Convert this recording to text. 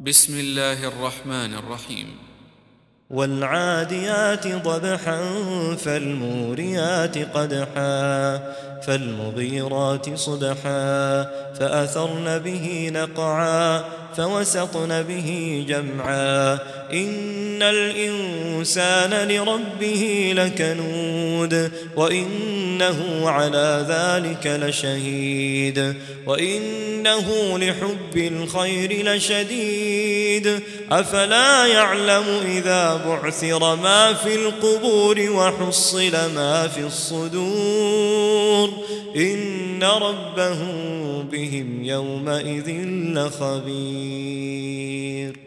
بسم الله الرحمن الرحيم. والعاديات ضبحا فالموريات قدحا فالمغيرات صبحا فأثرن به نقعا فوسطن به جمعا إن الإنسان لربه لكنود وإنه على ذلك لشهيد وإنه لحب الخير لشديد أفلا يعلم إذا بعثر ما في القبور وحصل ما في الصدور إن ربهم بهم يومئذ لخبير.